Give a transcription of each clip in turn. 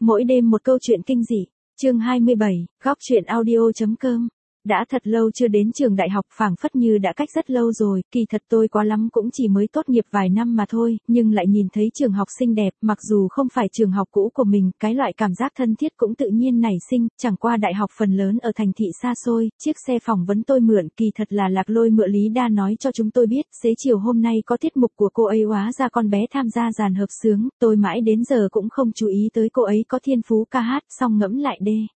Mỗi đêm một câu chuyện kinh dị. Chương 27, góc truyện audio.com. Đã thật lâu chưa đến trường đại học, phảng phất như đã cách rất lâu rồi, kỳ thật tôi quá lắm cũng chỉ mới tốt nghiệp vài năm mà thôi, nhưng lại nhìn thấy trường học xinh đẹp, mặc dù không phải trường học cũ của mình, cái loại cảm giác thân thiết cũng tự nhiên nảy sinh, chẳng qua đại học phần lớn ở thành thị xa xôi, chiếc xe phỏng vấn tôi mượn, kỳ thật là Lạc Lôi mượn Lý Đa nói cho chúng tôi biết, xế chiều hôm nay có tiết mục của cô ấy hóa ra con bé tham gia dàn hợp xướng, tôi mãi đến giờ cũng không chú ý tới cô ấy có thiên phú ca hát, xong ngẫm lại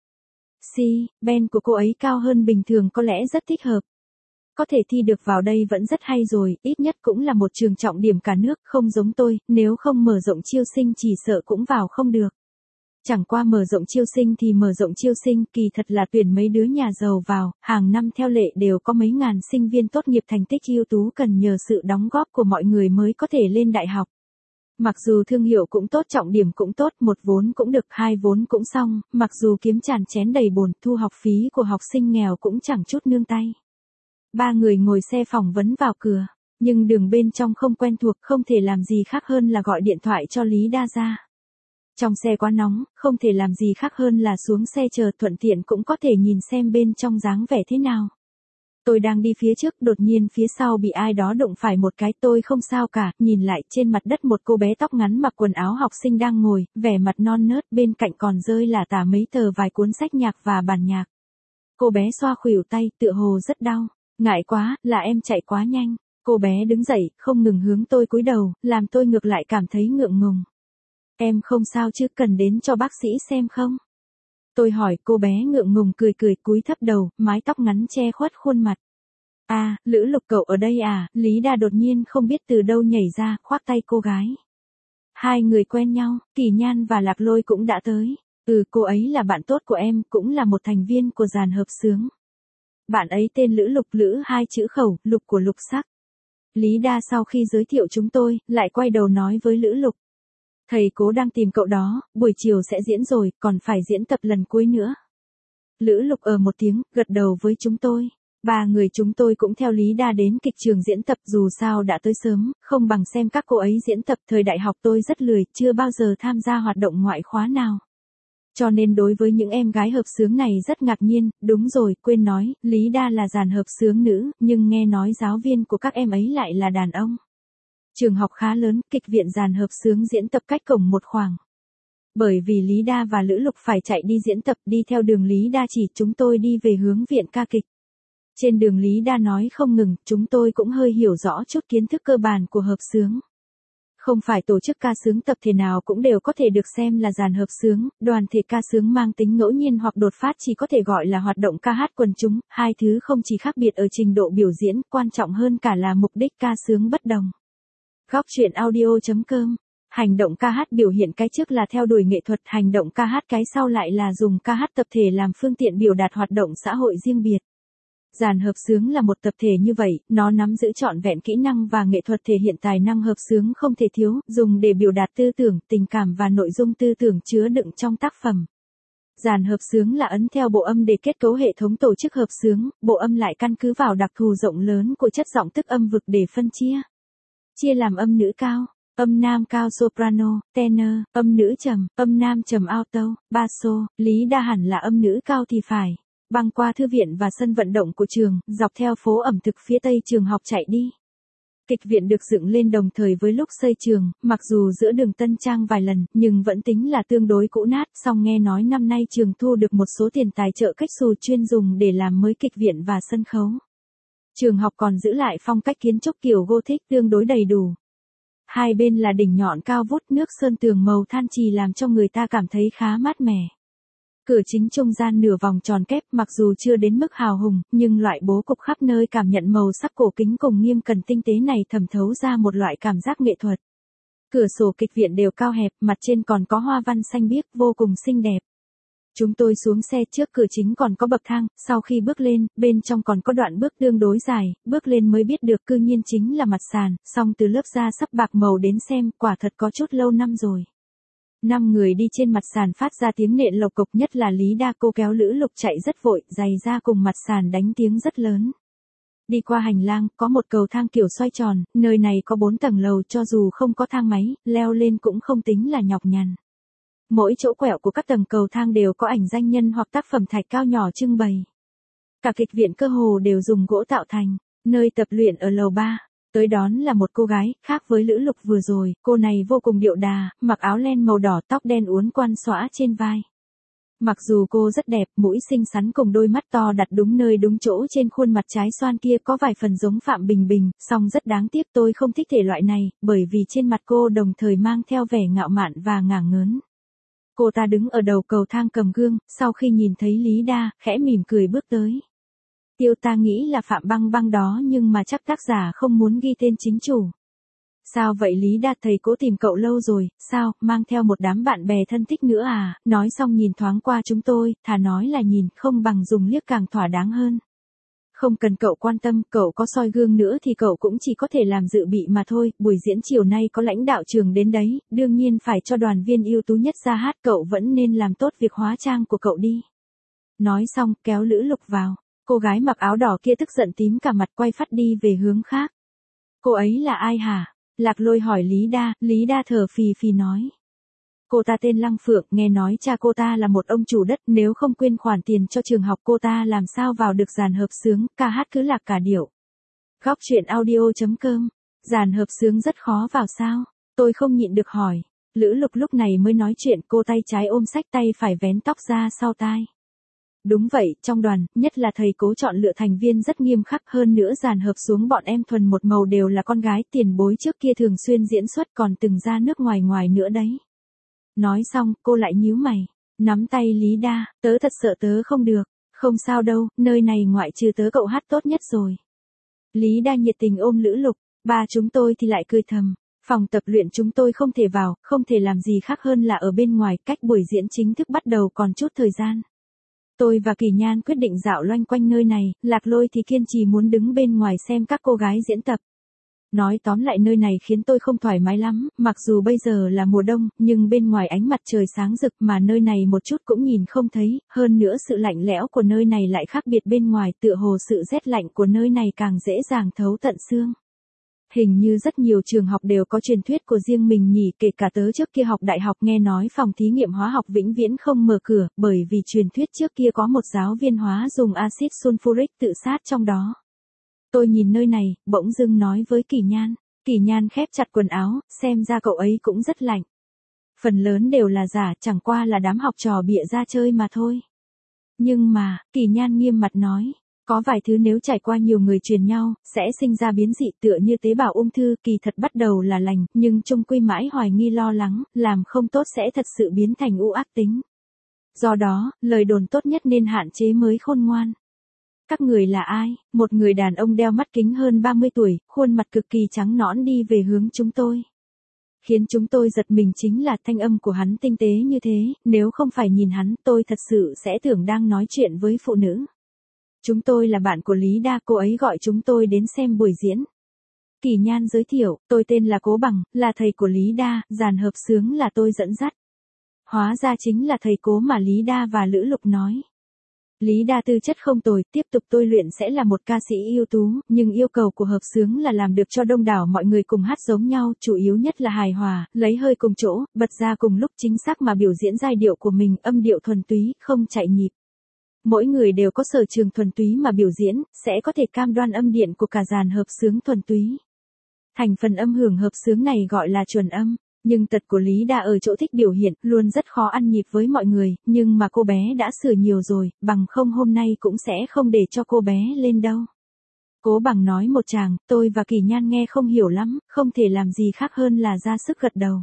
band của cô ấy cao hơn bình thường có lẽ rất thích hợp. Có thể thi được vào đây vẫn rất hay rồi, ít nhất cũng là một trường trọng điểm cả nước, không giống tôi, nếu không mở rộng chiêu sinh chỉ sợ cũng vào không được. Chẳng qua mở rộng chiêu sinh thì mở rộng chiêu sinh, kỳ thật là tuyển mấy đứa nhà giàu vào, hàng năm theo lệ đều có mấy ngàn sinh viên tốt nghiệp thành tích ưu tú cần nhờ sự đóng góp của mọi người mới có thể lên đại học. Mặc dù thương hiệu cũng tốt, trọng điểm cũng tốt, một vốn cũng được, hai vốn cũng xong, mặc dù kiếm tràn chén đầy bồn, thu học phí của học sinh nghèo cũng chẳng chút nương tay. Ba người ngồi xe phỏng vấn vào cửa, nhưng đường bên trong không quen thuộc, không thể làm gì khác hơn là gọi điện thoại cho Lý Đa ra. Trong xe quá nóng, không thể làm gì khác hơn là xuống xe chờ, thuận tiện cũng có thể nhìn xem bên trong dáng vẻ thế nào. Tôi đang đi phía trước, đột nhiên phía sau bị ai đó đụng phải một cái, tôi không sao cả, nhìn lại trên mặt đất một cô bé tóc ngắn mặc quần áo học sinh đang ngồi, vẻ mặt non nớt, bên cạnh còn rơi lả tả mấy tờ vài cuốn sách nhạc và bản nhạc. Cô bé xoa khuỷu tay, tựa hồ rất đau, ngại quá, là em chạy quá nhanh. Cô bé đứng dậy, không ngừng hướng tôi cúi đầu, làm tôi ngược lại cảm thấy ngượng ngùng. Em không sao chứ, cần đến cho bác sĩ xem không? Tôi hỏi, cô bé ngượng ngùng cười cười cúi thấp đầu, mái tóc ngắn che khuất khuôn mặt. À, Lữ Lục cậu ở đây à? Lý Đa đột nhiên không biết từ đâu nhảy ra, khoác tay cô gái. Hai người quen nhau, Kỳ Nhan và Lạc Lôi cũng đã tới. Cô ấy là bạn tốt của em, cũng là một thành viên của dàn hợp xướng. Bạn ấy tên Lữ Lục, Lữ hai chữ khẩu, Lục của lục sắc. Lý Đa sau khi giới thiệu chúng tôi, lại quay đầu nói với Lữ Lục. Thầy cố đang tìm cậu đó, buổi chiều sẽ diễn rồi, còn phải diễn tập lần cuối nữa. Lữ Lục một tiếng, gật đầu với chúng tôi. Ba người chúng tôi cũng theo Lý Đa đến kịch trường diễn tập, dù sao đã tới sớm, không bằng xem các cô ấy diễn tập. Thời đại học tôi rất lười, chưa bao giờ tham gia hoạt động ngoại khóa nào. Cho nên đối với những em gái hợp xướng này rất ngạc nhiên, đúng rồi, quên nói, Lý Đa là dàn hợp xướng nữ, nhưng nghe nói giáo viên của các em ấy lại là đàn ông. Trường học khá lớn, kịch viện dàn hợp xướng diễn tập cách cổng một khoảng. Bởi vì Lý Đa và Lữ Lục phải chạy đi diễn tập, đi theo đường Lý Đa chỉ, chúng tôi đi về hướng viện ca kịch. Trên đường Lý Đa nói không ngừng, chúng tôi cũng hơi hiểu rõ chút kiến thức cơ bản của hợp xướng. Không phải tổ chức ca xướng tập thể nào cũng đều có thể được xem là dàn hợp xướng, đoàn thể ca xướng mang tính ngẫu nhiên hoặc đột phát chỉ có thể gọi là hoạt động ca hát quần chúng, hai thứ không chỉ khác biệt ở trình độ biểu diễn, quan trọng hơn cả là mục đích ca xướng bất đồng. Góc truyện audio.com. Hành động ca hát biểu hiện cái trước là theo đuổi nghệ thuật, hành động ca hát cái sau lại là dùng ca hát tập thể làm phương tiện biểu đạt hoạt động xã hội riêng biệt. Dàn hợp xướng là một tập thể như vậy, nó nắm giữ trọn vẹn kỹ năng và nghệ thuật thể hiện tài năng hợp xướng không thể thiếu, dùng để biểu đạt tư tưởng, tình cảm và nội dung tư tưởng chứa đựng trong tác phẩm. Dàn hợp xướng là ấn theo bộ âm để kết cấu hệ thống tổ chức hợp xướng, bộ âm lại căn cứ vào đặc thù rộng lớn của chất giọng tức âm vực để phân chia làm âm nữ cao, âm nam cao soprano, tenor, âm nữ trầm, âm nam trầm alto, basso. Lý Đa hẳn là âm nữ cao thì phải. Băng qua thư viện và sân vận động của trường, dọc theo phố ẩm thực phía tây trường học chạy đi. Kịch viện được dựng lên đồng thời với lúc xây trường, mặc dù giữa đường tân trang vài lần, nhưng vẫn tính là tương đối cũ nát, song nghe nói năm nay trường thu được một số tiền tài trợ cách xù chuyên dùng để làm mới kịch viện và sân khấu. Trường học còn giữ lại phong cách kiến trúc kiểu Gothic tương đối đầy đủ. Hai bên là đỉnh nhọn cao vút, nước sơn tường màu than trì làm cho người ta cảm thấy khá mát mẻ. Cửa chính trung gian nửa vòng tròn kép, mặc dù chưa đến mức hào hùng, nhưng loại bố cục khắp nơi cảm nhận màu sắc cổ kính cùng nghiêm cẩn tinh tế này thẩm thấu ra một loại cảm giác nghệ thuật. Cửa sổ kịch viện đều cao hẹp, mặt trên còn có hoa văn xanh biếc, vô cùng xinh đẹp. Chúng tôi xuống xe, trước cửa chính còn có bậc thang, sau khi bước lên, bên trong còn có đoạn bước tương đối dài, bước lên mới biết được cư nhiên chính là mặt sàn, song từ lớp da sắp bạc màu đến xem, quả thật có chút lâu năm rồi. 5 người đi trên mặt sàn phát ra tiếng nện lộc cộc, nhất là Lý Đa, cô kéo Lữ Lục chạy rất vội, giày da cùng mặt sàn đánh tiếng rất lớn. Đi qua hành lang, có một cầu thang kiểu xoay tròn, nơi này có 4 tầng lầu, cho dù không có thang máy, leo lên cũng không tính là nhọc nhằn. Mỗi chỗ quẹo của các tầng cầu thang đều có ảnh danh nhân hoặc tác phẩm thạch cao nhỏ trưng bày. Cả kịch viện cơ hồ đều dùng gỗ tạo thành, nơi tập luyện ở lầu 3. Tới đón là một cô gái, khác với Lữ Lục vừa rồi, cô này vô cùng điệu đà, mặc áo len màu đỏ, tóc đen uốn quan xõa trên vai. Mặc dù cô rất đẹp, mũi xinh xắn cùng đôi mắt to đặt đúng nơi đúng chỗ trên khuôn mặt trái xoan kia có vài phần giống Phạm Bình Bình, song rất đáng tiếc tôi không thích thể loại này, bởi vì trên mặt cô đồng thời mang theo vẻ ngạo mạn và ngả ngớn. Cô ta đứng ở đầu cầu thang cầm gương, sau khi nhìn thấy Lý Đa, khẽ mỉm cười bước tới. Tiêu ta nghĩ là Phạm Băng Băng đó nhưng mà chắc tác giả không muốn ghi tên chính chủ. Sao vậy Lý Đa, thầy cố tìm cậu lâu rồi, sao, mang theo một đám bạn bè thân thích nữa à, nói xong nhìn thoáng qua chúng tôi, thà nói là nhìn, không bằng dùng liếc càng thỏa đáng hơn. Không cần cậu quan tâm, cậu có soi gương nữa thì cậu cũng chỉ có thể làm dự bị mà thôi, buổi diễn chiều nay có lãnh đạo trường đến đấy, đương nhiên phải cho đoàn viên ưu tú nhất ra hát, cậu vẫn nên làm tốt việc hóa trang của cậu đi. Nói xong, kéo Lữ Lục vào, cô gái mặc áo đỏ kia tức giận tím cả mặt quay phắt đi về hướng khác. Cô ấy là ai hả? Lạc Lôi hỏi Lý Đa thở phì phì nói. Cô ta tên Lăng Phượng, nghe nói cha cô ta là một ông chủ đất, nếu không quyên khoản tiền cho trường học cô ta làm sao vào được dàn hợp xướng, ca hát cứ lạc cả điệu. Góc truyện audio.com, dàn hợp xướng rất khó vào sao? Tôi không nhịn được hỏi. Lữ Lục lúc này mới nói chuyện, cô tay trái ôm sách, tay phải vén tóc ra sau tai. Đúng vậy, trong đoàn, nhất là thầy cố chọn lựa thành viên rất nghiêm khắc, hơn nữa dàn hợp xuống bọn em thuần một màu đều là con gái, tiền bối trước kia thường xuyên diễn xuất còn từng ra nước ngoài nữa đấy. Nói xong, cô lại nhíu mày, nắm tay Lý Đa, tớ thật sợ tớ không được, không sao đâu, nơi này ngoại trừ tớ cậu hát tốt nhất rồi. Lý Đa nhiệt tình ôm Lữ Lục, ba chúng tôi thì lại cười thầm, phòng tập luyện chúng tôi không thể vào, không thể làm gì khác hơn là ở bên ngoài, cách buổi diễn chính thức bắt đầu còn chút thời gian. Tôi và Kỳ Nhan quyết định dạo loanh quanh nơi này, Lạc Lôi thì kiên trì muốn đứng bên ngoài xem các cô gái diễn tập. Nói tóm lại nơi này khiến tôi không thoải mái lắm, mặc dù bây giờ là mùa đông, nhưng bên ngoài ánh mặt trời sáng rực mà nơi này một chút cũng nhìn không thấy, hơn nữa sự lạnh lẽo của nơi này lại khác biệt bên ngoài, tựa hồ sự rét lạnh của nơi này càng dễ dàng thấu tận xương. Hình như rất nhiều trường học đều có truyền thuyết của riêng mình nhỉ, kể cả tớ trước kia học đại học nghe nói phòng thí nghiệm hóa học vĩnh viễn không mở cửa, bởi vì truyền thuyết trước kia có một giáo viên hóa dùng axit sulfuric tự sát trong đó. Tôi nhìn nơi này, bỗng dưng nói với Kỳ Nhan khép chặt quần áo, xem ra cậu ấy cũng rất lạnh. Phần lớn đều là giả, chẳng qua là đám học trò bịa ra chơi mà thôi. Nhưng mà, Kỳ Nhan nghiêm mặt nói. Có vài thứ nếu trải qua nhiều người truyền nhau, sẽ sinh ra biến dị tựa như tế bào ung thư, kỳ thật bắt đầu là lành, nhưng chung quy mãi hoài nghi lo lắng, làm không tốt sẽ thật sự biến thành u ác tính. Do đó, lời đồn tốt nhất nên hạn chế mới khôn ngoan. Các người là ai? Một người đàn ông đeo mắt kính hơn 30 tuổi, khuôn mặt cực kỳ trắng nõn đi về hướng chúng tôi. Khiến chúng tôi giật mình chính là thanh âm của hắn tinh tế như thế, nếu không phải nhìn hắn tôi thật sự sẽ tưởng đang nói chuyện với phụ nữ. Chúng tôi là bạn của Lý Đa, cô ấy gọi chúng tôi đến xem buổi diễn. Kỳ Nhan giới thiệu, tôi tên là Cố Bằng, là thầy của Lý Đa, dàn hợp xướng là tôi dẫn dắt. Hóa ra chính là thầy Cố mà Lý Đa và Lữ Lục nói. Lý Đa tư chất không tồi, tiếp tục tôi luyện sẽ là một ca sĩ ưu tú, nhưng yêu cầu của hợp xướng là làm được cho đông đảo mọi người cùng hát giống nhau, chủ yếu nhất là hài hòa, lấy hơi cùng chỗ, bật ra cùng lúc chính xác mà biểu diễn giai điệu của mình, âm điệu thuần túy, không chạy nhịp. Mỗi người đều có sở trường thuần túy mà biểu diễn, sẽ có thể cam đoan âm điện của cả dàn hợp xướng thuần túy. Thành phần âm hưởng hợp xướng này gọi là chuẩn âm, nhưng tật của Lý Đa ở chỗ thích biểu hiện, luôn rất khó ăn nhịp với mọi người, nhưng mà cô bé đã sửa nhiều rồi, bằng không hôm nay cũng sẽ không để cho cô bé lên đâu. Cố Bằng nói một tràng, tôi và Kỳ Nhan nghe không hiểu lắm, không thể làm gì khác hơn là ra sức gật đầu.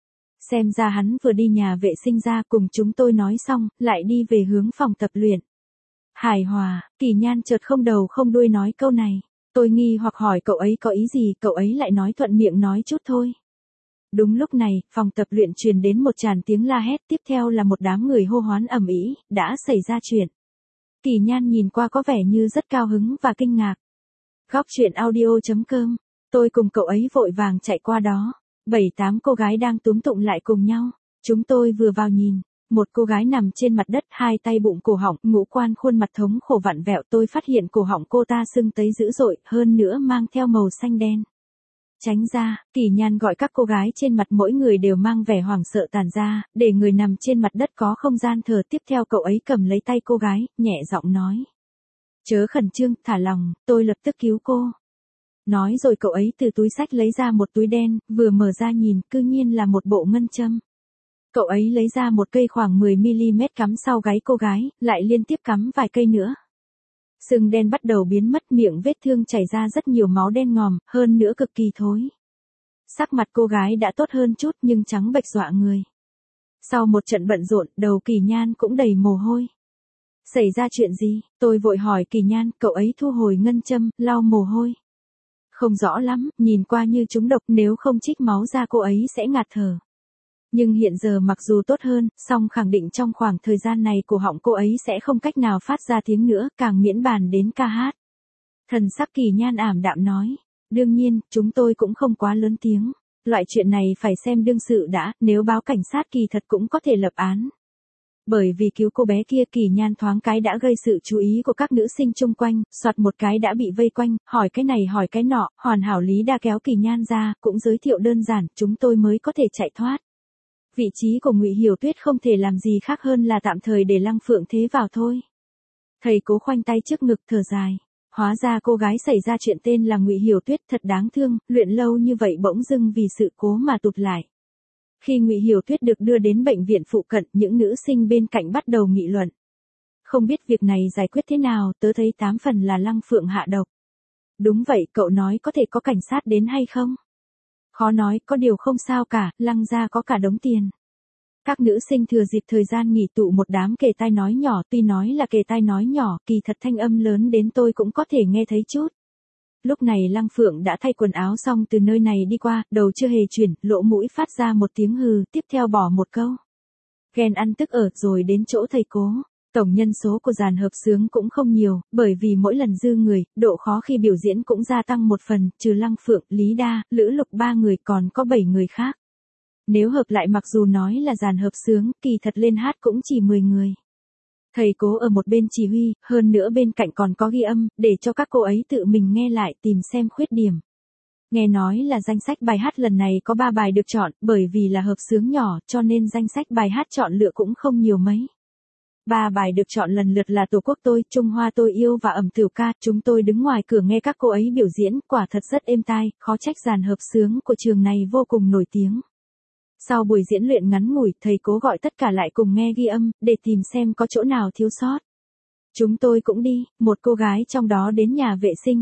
Xem ra hắn vừa đi nhà vệ sinh ra, cùng chúng tôi nói xong, lại đi về hướng phòng tập luyện. Hài hòa, Kỳ Nhan chợt không đầu không đuôi nói câu này. Tôi nghi hoặc hỏi cậu ấy có ý gì, cậu ấy lại nói thuận miệng nói chút thôi. Đúng lúc này, phòng tập luyện truyền đến một tràng tiếng la hét, tiếp theo là một đám người hô hoán ầm ĩ, đã xảy ra chuyện. Kỳ Nhan nhìn qua có vẻ như rất cao hứng và kinh ngạc. Góc truyện audio.com, tôi cùng cậu ấy vội vàng chạy qua đó. 7-8 cô gái đang túm tụm lại cùng nhau. Chúng tôi vừa vào nhìn. Một cô gái nằm trên mặt đất, hai tay bụng cổ họng, ngũ quan khuôn mặt thống khổ vặn vẹo, tôi phát hiện cổ họng cô ta sưng tấy dữ dội, hơn nữa mang theo màu xanh đen. tránh ra, Kỳ Nhan gọi các cô gái trên mặt mỗi người đều mang vẻ hoảng sợ tản ra, để người nằm trên mặt đất có không gian thở. Tiếp theo cậu ấy cầm lấy tay cô gái, nhẹ giọng nói. Chớ khẩn trương, thả lòng, tôi lập tức cứu cô. Nói rồi cậu ấy từ túi xách lấy ra một túi đen, vừa mở ra nhìn, cư nhiên là một bộ ngân châm. Cậu ấy lấy ra một cây khoảng 10mm cắm sau gáy cô gái, lại liên tiếp cắm vài cây nữa. Sưng đen bắt đầu biến mất, miệng vết thương chảy ra rất nhiều máu đen ngòm, hơn nữa cực kỳ thối. Sắc mặt cô gái đã tốt hơn chút nhưng trắng bệch dọa người. Sau một trận bận rộn, đầu Kỳ Nhan cũng đầy mồ hôi. Xảy ra chuyện gì? Tôi vội hỏi Kỳ Nhan, cậu ấy thu hồi ngân châm, lau mồ hôi. Không rõ lắm, nhìn qua như trúng độc, nếu không trích máu ra cô ấy sẽ ngạt thở. Nhưng hiện giờ mặc dù tốt hơn, song khẳng định trong khoảng thời gian này cổ họng cô ấy sẽ không cách nào phát ra tiếng nữa, càng miễn bàn đến ca hát. Thần sắc Kỳ Nhan ảm đạm nói. Đương nhiên, chúng tôi cũng không quá lớn tiếng. Loại chuyện này phải xem đương sự đã, nếu báo cảnh sát kỳ thật cũng có thể lập án. Bởi vì cứu cô bé kia, Kỳ Nhan thoáng cái đã gây sự chú ý của các nữ sinh chung quanh, soạt một cái đã bị vây quanh, hỏi cái này hỏi cái nọ, hoàn hảo Lý Đa kéo Kỳ Nhan ra, cũng giới thiệu đơn giản, chúng tôi mới có thể chạy thoát. Vị trí của Ngụy Hiểu Tuyết không thể làm gì khác hơn là tạm thời để Lăng Phượng Thế vào thôi. Thầy Cố khoanh tay trước ngực thở dài. Hóa ra cô gái xảy ra chuyện tên là Ngụy Hiểu Tuyết, thật đáng thương, luyện lâu như vậy bỗng dưng vì sự cố mà tụt lại. Khi Ngụy Hiểu Tuyết được đưa đến bệnh viện phụ cận, những nữ sinh bên cạnh bắt đầu nghị luận. Không biết việc này giải quyết thế nào, tớ thấy 8 phần là Lăng Phượng hạ độc. Đúng vậy, cậu nói có thể có cảnh sát đến hay không? Khó nói, có điều không sao cả, Lăng gia có cả đống tiền. Các nữ sinh thừa dịp thời gian nghỉ tụ một đám kề tai nói nhỏ, tuy nói là kề tai nói nhỏ, kỳ thật thanh âm lớn đến tôi cũng có thể nghe thấy chút. Lúc này Lăng Phượng đã thay quần áo xong từ nơi này đi qua, đầu chưa hề chuyển, lỗ mũi phát ra một tiếng hừ, tiếp theo bỏ một câu. Ghen ăn tức ở, rồi đến chỗ thầy Cố. Tổng nhân số của dàn hợp xướng cũng không nhiều, bởi vì mỗi lần dư người, độ khó khi biểu diễn cũng gia tăng một phần, trừ Lăng Phượng, Lý Đa, Lữ Lục 3 người còn có 7 người khác. Nếu hợp lại mặc dù nói là dàn hợp xướng, kỳ thật lên hát cũng chỉ 10 người. Thầy Cố ở một bên chỉ huy, hơn nữa bên cạnh còn có ghi âm, để cho các cô ấy tự mình nghe lại tìm xem khuyết điểm. Nghe nói là danh sách bài hát lần này có 3 bài được chọn, bởi vì là hợp xướng nhỏ, cho nên danh sách bài hát chọn lựa cũng không nhiều mấy. 3 bài được chọn lần lượt là Tổ quốc tôi, Trung Hoa tôi yêu và Ẩm Tửu ca. Chúng tôi đứng ngoài cửa nghe các cô ấy biểu diễn, quả thật rất êm tai, khó trách dàn hợp xướng của trường này vô cùng nổi tiếng. Sau buổi diễn luyện ngắn ngủi, thầy Cố gọi tất cả lại cùng nghe ghi âm, để tìm xem có chỗ nào thiếu sót. Chúng tôi cũng đi, một cô gái trong đó đến nhà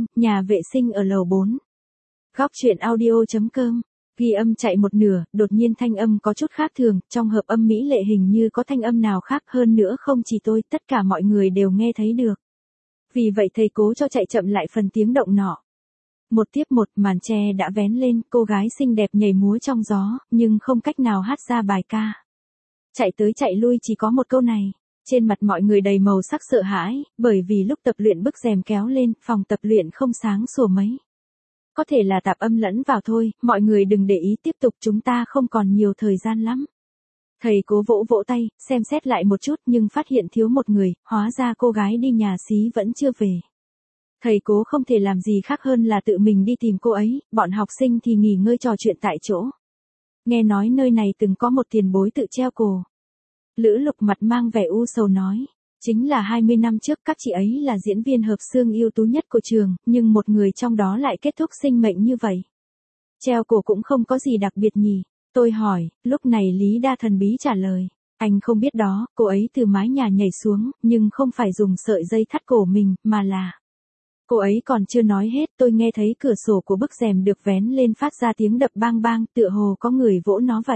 vệ sinh ở lầu 4. Góc truyện audio.com. Ghi âm chạy một nửa, đột nhiên thanh âm có chút khác thường, trong hợp âm mỹ lệ hình như có thanh âm nào khác hơn nữa, không chỉ tôi, tất cả mọi người đều nghe thấy được. Vì vậy thầy Cố cho chạy chậm lại phần tiếng động nọ. Một tiếp một, màn che đã vén lên, cô gái xinh đẹp nhảy múa trong gió, nhưng không cách nào hát ra bài ca. Chạy tới chạy lui chỉ có một câu này. Trên mặt mọi người đầy màu sắc sợ hãi, bởi vì lúc tập luyện bức rèm kéo lên, phòng tập luyện không sáng sủa mấy. Có thể là tạp âm lẫn vào thôi, mọi người đừng để ý, tiếp tục, chúng ta không còn nhiều thời gian lắm. Thầy Cố vỗ vỗ tay, xem xét lại một chút nhưng phát hiện thiếu một người, hóa ra cô gái đi nhà xí vẫn chưa về. Thầy Cố không thể làm gì khác hơn là tự mình đi tìm cô ấy, bọn học sinh thì nghỉ ngơi trò chuyện tại chỗ. Nghe nói nơi này từng có một tiền bối tự treo cổ. Lữ Lục mặt mang vẻ u sầu nói, chính là 20 năm trước các chị ấy là diễn viên hợp xương ưu tú nhất của trường, nhưng một người trong đó lại kết thúc sinh mệnh như vậy. Treo cổ cũng không có gì đặc biệt nhỉ? Tôi hỏi, lúc này Lý Đa thần bí trả lời. Anh không biết đó, cô ấy từ mái nhà nhảy xuống, nhưng không phải dùng sợi dây thắt cổ mình, mà là... Cô ấy còn chưa nói hết, tôi nghe thấy cửa sổ của bức rèm được vén lên phát ra tiếng đập bang bang, tựa hồ có người vỗ nó vậy.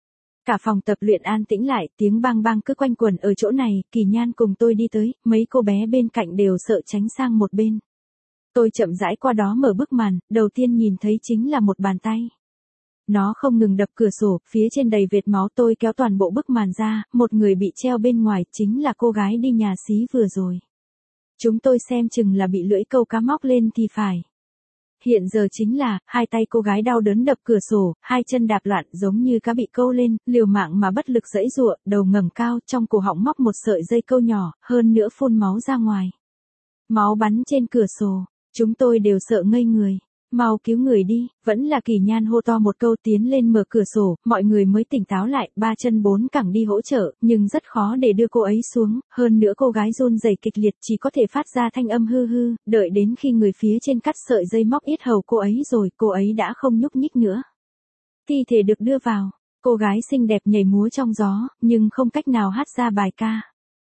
Cả phòng tập luyện an tĩnh lại, tiếng bang bang cứ quanh quẩn ở chỗ này, Kỳ Nhan cùng tôi đi tới, mấy cô bé bên cạnh đều sợ tránh sang một bên. Tôi chậm rãi qua đó mở bức màn, đầu tiên nhìn thấy chính là một bàn tay. Nó không ngừng đập cửa sổ, phía trên đầy vệt máu, tôi kéo toàn bộ bức màn ra, một người bị treo bên ngoài, chính là cô gái đi nhà xí vừa rồi. Chúng tôi xem chừng là bị lưỡi câu cá móc lên thì phải. Hiện giờ chính là, hai tay cô gái đau đớn đập cửa sổ, hai chân đạp loạn giống như cá bị câu lên, liều mạng mà bất lực giãy giụa, đầu ngẩng cao, trong cổ họng móc một sợi dây câu nhỏ, hơn nữa phun máu ra ngoài. Máu bắn trên cửa sổ, chúng tôi đều sợ ngây người. Mau cứu người đi, vẫn là Kỳ Nhan hô to một câu tiến lên mở cửa sổ, mọi người mới tỉnh táo lại, ba chân bốn cẳng đi hỗ trợ, nhưng rất khó để đưa cô ấy xuống, hơn nữa cô gái run rẩy kịch liệt chỉ có thể phát ra thanh âm hư hư, đợi đến khi người phía trên cắt sợi dây móc yết hầu cô ấy rồi, cô ấy đã không nhúc nhích nữa. Thi thể được đưa vào, cô gái xinh đẹp nhảy múa trong gió, nhưng không cách nào hát ra bài ca.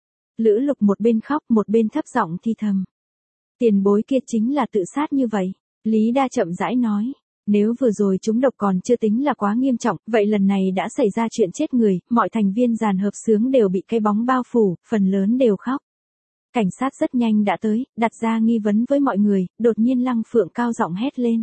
Lữ Lục một bên khóc một bên thấp giọng thì thầm. Tiền bối kia chính là tự sát như vậy. Lý Đa chậm rãi nói. Nếu vừa rồi trúng độc còn chưa tính là quá nghiêm trọng, vậy lần này đã xảy ra chuyện chết người, mọi thành viên dàn hợp xướng đều bị cái bóng bao phủ, phần lớn đều khóc. Cảnh sát rất nhanh đã tới, đặt ra nghi vấn với mọi người, đột nhiên Lăng Phượng cao giọng hét lên.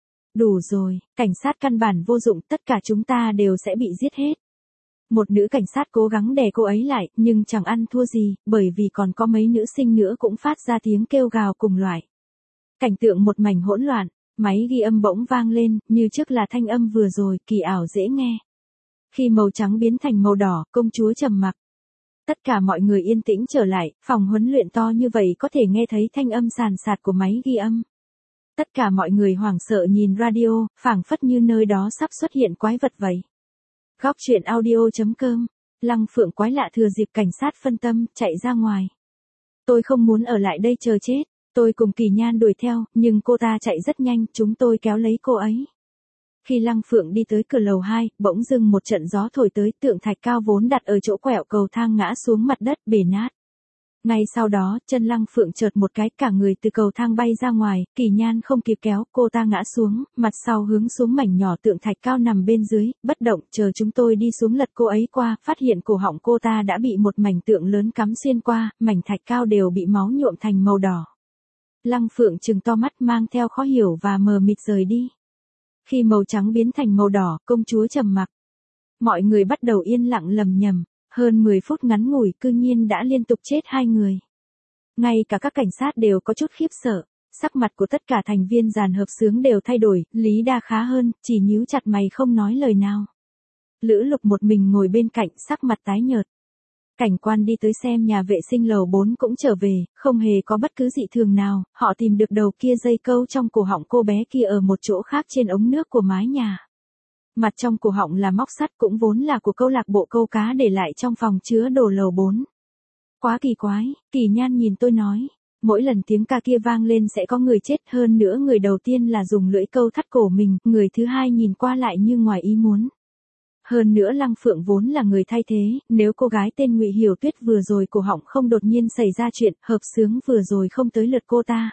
Đủ rồi, cảnh sát căn bản vô dụng, tất cả chúng ta đều sẽ bị giết hết. Một nữ cảnh sát cố gắng đè cô ấy lại, nhưng chẳng ăn thua gì, bởi vì còn có mấy nữ sinh nữa cũng phát ra tiếng kêu gào cùng loại. Cảnh tượng một mảnh hỗn loạn, máy ghi âm bỗng vang lên, như trước là thanh âm vừa rồi, kỳ ảo dễ nghe. Khi màu trắng biến thành màu đỏ, công chúa trầm mặc. Tất cả mọi người yên tĩnh trở lại, phòng huấn luyện to như vậy có thể nghe thấy thanh âm sàn sạt của máy ghi âm. Tất cả mọi người hoảng sợ nhìn radio, phảng phất như nơi đó sắp xuất hiện quái vật vậy. Góc truyện audio.com, Lăng Phượng quái lạ thừa dịp cảnh sát phân tâm, chạy ra ngoài. Tôi không muốn ở lại đây chờ chết, tôi cùng Kỳ Nhan đuổi theo, nhưng cô ta chạy rất nhanh, chúng tôi kéo lấy cô ấy. Khi Lăng Phượng đi tới cửa lầu 2, bỗng dưng một trận gió thổi tới, tượng thạch cao vốn đặt ở chỗ quẹo cầu thang ngã xuống mặt đất bể nát. Ngay sau đó, chân Lăng Phượng chợt một cái, cả người từ cầu thang bay ra ngoài, Kỳ Nhan không kịp kéo, cô ta ngã xuống, mặt sau hướng xuống mảnh nhỏ tượng thạch cao nằm bên dưới, bất động, chờ chúng tôi đi xuống lật cô ấy qua, phát hiện cổ họng cô ta đã bị một mảnh tượng lớn cắm xuyên qua, mảnh thạch cao đều bị máu nhuộm thành màu đỏ. Lăng Phượng trừng to mắt mang theo khó hiểu và mờ mịt rời đi. Khi màu trắng biến thành màu đỏ, công chúa trầm mặc. Mọi người bắt đầu yên lặng lầm nhầm. Hơn 10 phút ngắn ngủi cư nhiên đã liên tục chết 2 người. Ngay cả các cảnh sát đều có chút khiếp sợ, sắc mặt của tất cả thành viên dàn hợp xướng đều thay đổi, Lý Đa khá hơn, chỉ nhíu chặt mày không nói lời nào. Lữ Lục một mình ngồi bên cạnh, sắc mặt tái nhợt. Cảnh quan đi tới xem nhà vệ sinh lầu 4 cũng trở về, không hề có bất cứ dị thường nào, họ tìm được đầu kia dây câu trong cổ họng cô bé kia ở một chỗ khác trên ống nước của mái nhà. Mặt trong cổ họng là móc sắt cũng vốn là của câu lạc bộ câu cá để lại trong phòng chứa đồ lầu 4. Quá kỳ quái, Kỳ Nhan nhìn tôi nói. Mỗi lần tiếng ca kia vang lên sẽ có người chết, hơn nữa người đầu tiên là dùng lưỡi câu thắt cổ mình, người thứ hai nhìn qua lại như ngoài ý muốn. Hơn nữa Lăng Phượng vốn là người thay thế, nếu cô gái tên Ngụy Hiểu Tuyết vừa rồi cổ họng không đột nhiên xảy ra chuyện, hợp xướng vừa rồi không tới lượt cô ta.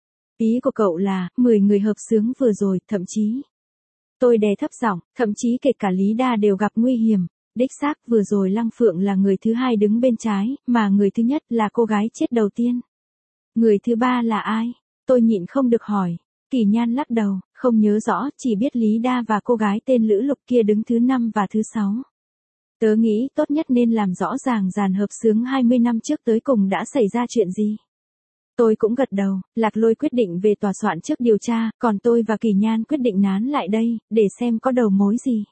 Ý của cậu là, 10 người hợp xướng vừa rồi, thậm chí. Tôi đè thấp giọng, thậm chí kể cả Lý Đa đều gặp nguy hiểm. Đích xác vừa rồi Lăng Phượng là người thứ hai đứng bên trái, mà người thứ nhất là cô gái chết đầu tiên. Người thứ ba là ai? Tôi nhịn không được hỏi. Kỳ Nhan lắc đầu, không nhớ rõ, chỉ biết Lý Đa và cô gái tên Lữ Lục kia đứng thứ 5 và thứ 6. Tớ nghĩ tốt nhất nên làm rõ ràng dàn hợp xướng 20 năm trước tới cùng đã xảy ra chuyện gì. Tôi cũng gật đầu, Lạc Lôi quyết định về tòa soạn trước điều tra, còn tôi và Kỳ Nhan quyết định nán lại đây, để xem có đầu mối gì.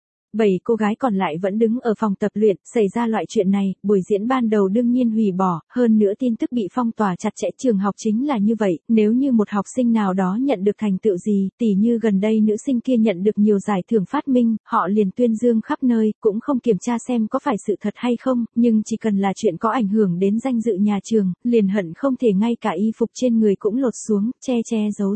7 cô gái còn lại vẫn đứng ở phòng tập luyện, xảy ra loại chuyện này, buổi diễn ban đầu đương nhiên hủy bỏ, hơn nữa tin tức bị phong tỏa chặt chẽ trường học chính là như vậy, nếu như một học sinh nào đó nhận được thành tựu gì, tỉ như gần đây nữ sinh kia nhận được nhiều giải thưởng phát minh, họ liền tuyên dương khắp nơi, cũng không kiểm tra xem có phải sự thật hay không, nhưng chỉ cần là chuyện có ảnh hưởng đến danh dự nhà trường, liền hận không thể ngay cả y phục trên người cũng lột xuống, che giấu.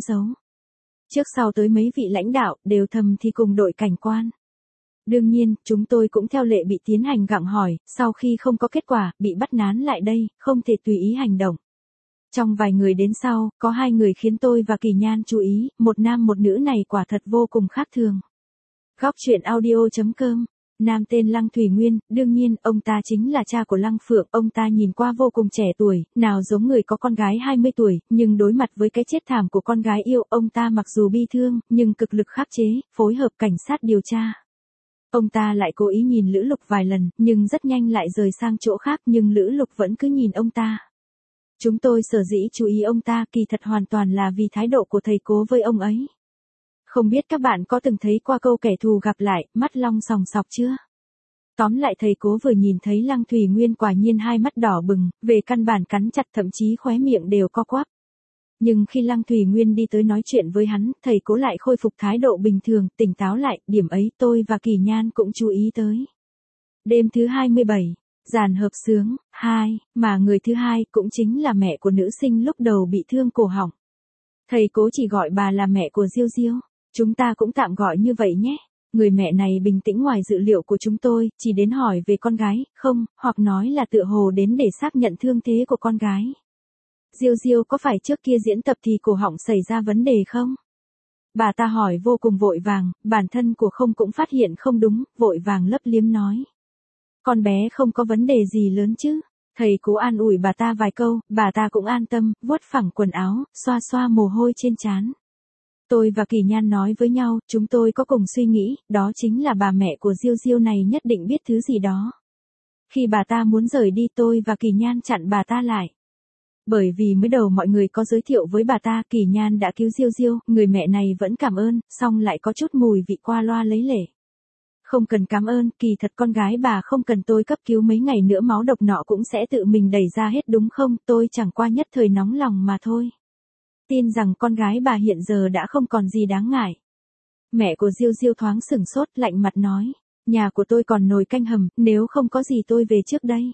Trước sau tới mấy vị lãnh đạo, đều thầm thì cùng đội cảnh quan. Đương nhiên, chúng tôi cũng theo lệ bị tiến hành gặng hỏi, sau khi không có kết quả, bị bắt nán lại đây, không thể tùy ý hành động. Trong vài người đến sau, có 2 người khiến tôi và Kỳ Nhan chú ý, một nam một nữ này quả thật vô cùng khác thường. Góc truyện audio.com, nam tên Lăng Thủy Nguyên, đương nhiên, ông ta chính là cha của Lăng Phượng, ông ta nhìn qua vô cùng trẻ tuổi, nào giống người có con gái 20 tuổi, nhưng đối mặt với cái chết thảm của con gái yêu, ông ta mặc dù bi thương, nhưng cực lực khắc chế, phối hợp cảnh sát điều tra. Ông ta lại cố ý nhìn Lữ Lục vài lần, nhưng rất nhanh lại rời sang chỗ khác, nhưng Lữ Lục vẫn cứ nhìn ông ta. Chúng tôi sở dĩ chú ý ông ta kỳ thật hoàn toàn là vì thái độ của thầy cố với ông ấy. Không biết các bạn có từng thấy qua câu kẻ thù gặp lại, mắt long sòng sọc chưa? Tóm lại thầy cố vừa nhìn thấy Lăng Thủy Nguyên quả nhiên hai mắt đỏ bừng, về căn bản cắn chặt thậm chí khóe miệng đều co quắp. Nhưng khi Lăng Thủy Nguyên đi tới nói chuyện với hắn, thầy Cố lại khôi phục thái độ bình thường, tỉnh táo lại, điểm ấy tôi và Kỳ Nhan cũng chú ý tới. Đêm thứ 27, dàn hợp xướng, 2, mà người thứ hai cũng chính là mẹ của nữ sinh lúc đầu bị thương cổ họng. Thầy Cố chỉ gọi bà là mẹ của Diêu Diêu, chúng ta cũng tạm gọi như vậy nhé. Người mẹ này bình tĩnh ngoài dự liệu của chúng tôi, chỉ đến hỏi về con gái, không, hoặc nói là tựa hồ đến để xác nhận thương thế của con gái. Diêu Diêu có phải trước kia diễn tập thì cổ họng xảy ra vấn đề không? Bà ta hỏi vô cùng vội vàng, bản thân của không cũng phát hiện không đúng, vội vàng lấp liếm nói. Con bé không có vấn đề gì lớn chứ. Thầy Cố an ủi bà ta vài câu, bà ta cũng an tâm, vuốt phẳng quần áo, xoa xoa mồ hôi trên trán. Tôi và Kỳ Nhan nói với nhau, chúng tôi có cùng suy nghĩ, đó chính là bà mẹ của Diêu Diêu này nhất định biết thứ gì đó. Khi bà ta muốn rời đi tôi và Kỳ Nhan chặn bà ta lại. Bởi vì mới đầu mọi người có giới thiệu với bà ta, Kỳ Nhan đã cứu Diêu Diêu, người mẹ này vẫn cảm ơn, xong lại có chút mùi vị qua loa lấy lệ. Không cần cảm ơn, kỳ thật con gái bà không cần tôi cấp cứu mấy ngày nữa máu độc nọ cũng sẽ tự mình đẩy ra hết đúng không, tôi chẳng qua nhất thời nóng lòng mà thôi. Tin rằng con gái bà hiện giờ đã không còn gì đáng ngại. Mẹ của Diêu Diêu thoáng sửng sốt, lạnh mặt nói, nhà của tôi còn nồi canh hầm, nếu không có gì tôi về trước đây.